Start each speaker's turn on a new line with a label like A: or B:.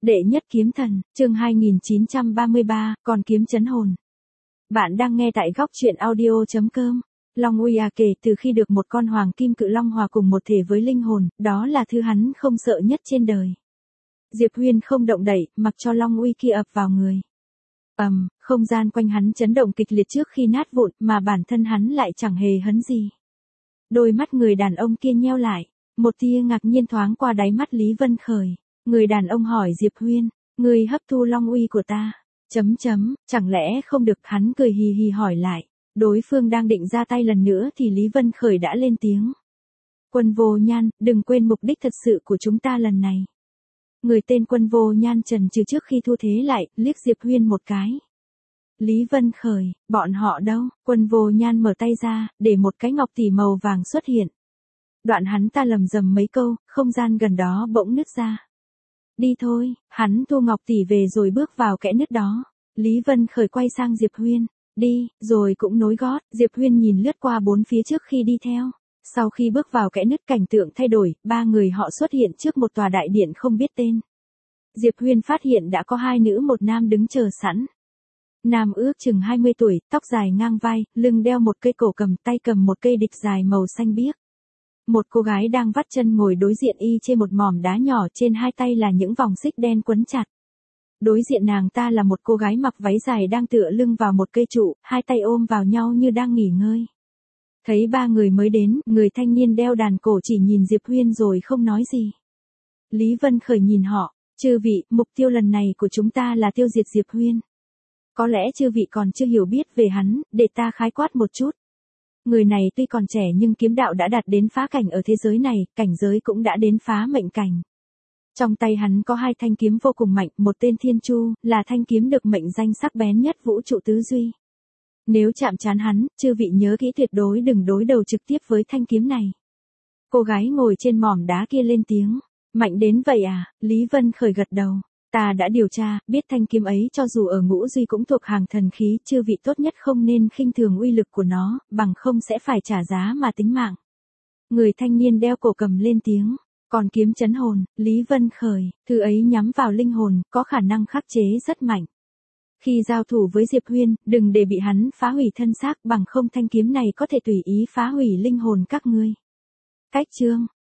A: Đệ nhất kiếm thần, chương 2933, còn kiếm chấn hồn. Bạn đang nghe tại góc truyện audio.com. Long Uy kể từ khi được một con hoàng kim cự long hòa cùng một thể với linh hồn, đó là thứ hắn không sợ nhất trên đời. Diệp Huyên không động đậy, mặc cho Long Uy kia ập vào người. Không gian quanh hắn chấn động kịch liệt trước khi nát vụn, mà bản thân hắn lại chẳng hề hấn gì. Đôi mắt người đàn ông kia nheo lại, một tia ngạc nhiên thoáng qua đáy mắt Lý Vân Khởi. Người đàn ông hỏi Diệp Huyên, người hấp thu Long Uy của ta, chẳng lẽ không được, hắn cười hì hì hỏi lại. Đối phương đang định ra tay lần nữa thì Lý Vân Khởi đã lên tiếng. Quân Vô Nhan, đừng quên mục đích thật sự của chúng ta lần này. Người tên Quân Vô Nhan chần chừ trước khi thu thế lại, liếc Diệp Huyên một cái. Lý Vân Khởi, bọn họ đâu? Quân Vô Nhan mở tay ra, để một cái ngọc tỷ màu vàng xuất hiện. Đoạn hắn ta lầm rầm mấy câu, không gian gần đó bỗng nứt ra. Đi thôi, hắn thu ngọc tỷ về rồi bước vào kẽ nứt đó. Lý Vân Khởi quay sang Diệp Huyên, đi, rồi cũng nối gót. Diệp Huyên nhìn lướt qua bốn phía trước khi đi theo. Sau khi bước vào kẽ nứt cảnh tượng thay đổi, ba người họ xuất hiện trước một tòa đại điện không biết tên. Diệp Huyên phát hiện đã có hai nữ một nam đứng chờ sẵn. Nam ước chừng 20 tuổi, tóc dài ngang vai, lưng đeo một cây cổ cầm, tay cầm một cây địch dài màu xanh biếc. Một cô gái đang vắt chân ngồi đối diện y trên một mỏm đá nhỏ, trên hai tay là những vòng xích đen quấn chặt. Đối diện nàng ta là một cô gái mặc váy dài đang tựa lưng vào một cây trụ, hai tay ôm vào nhau như đang nghỉ ngơi. Thấy ba người mới đến, người thanh niên đeo đàn cổ chỉ nhìn Diệp Huyên rồi không nói gì. Lý Vân Khởi nhìn họ, chư vị, mục tiêu lần này của chúng ta là tiêu diệt Diệp Huyên. Có lẽ chư vị còn chưa hiểu biết về hắn, để ta khái quát một chút. Người này tuy còn trẻ nhưng kiếm đạo đã đạt đến phá cảnh ở thế giới này, cảnh giới cũng đã đến phá mệnh cảnh. Trong tay hắn có hai thanh kiếm vô cùng mạnh, một tên Thiên Chu, là thanh kiếm được mệnh danh sắc bén nhất vũ trụ tứ duy. Nếu chạm trán hắn, chư vị nhớ kỹ tuyệt đối đừng đối đầu trực tiếp với thanh kiếm này. Cô gái ngồi trên mỏm đá kia lên tiếng, mạnh đến vậy à? Lý Vân Khởi gật đầu. Ta đã điều tra, biết thanh kiếm ấy cho dù ở ngũ duy cũng thuộc hàng thần khí, chư vị tốt nhất không nên khinh thường uy lực của nó, bằng không sẽ phải trả giá mà tính mạng. Người thanh niên đeo cổ cầm lên tiếng, còn kiếm chấn hồn, Lý Vân Khởi, thứ ấy nhắm vào linh hồn, có khả năng khắc chế rất mạnh. Khi giao thủ với Diệp Huyên, đừng để bị hắn phá hủy thân xác, bằng không thanh kiếm này có thể tùy ý phá hủy linh hồn các ngươi. Cách chương,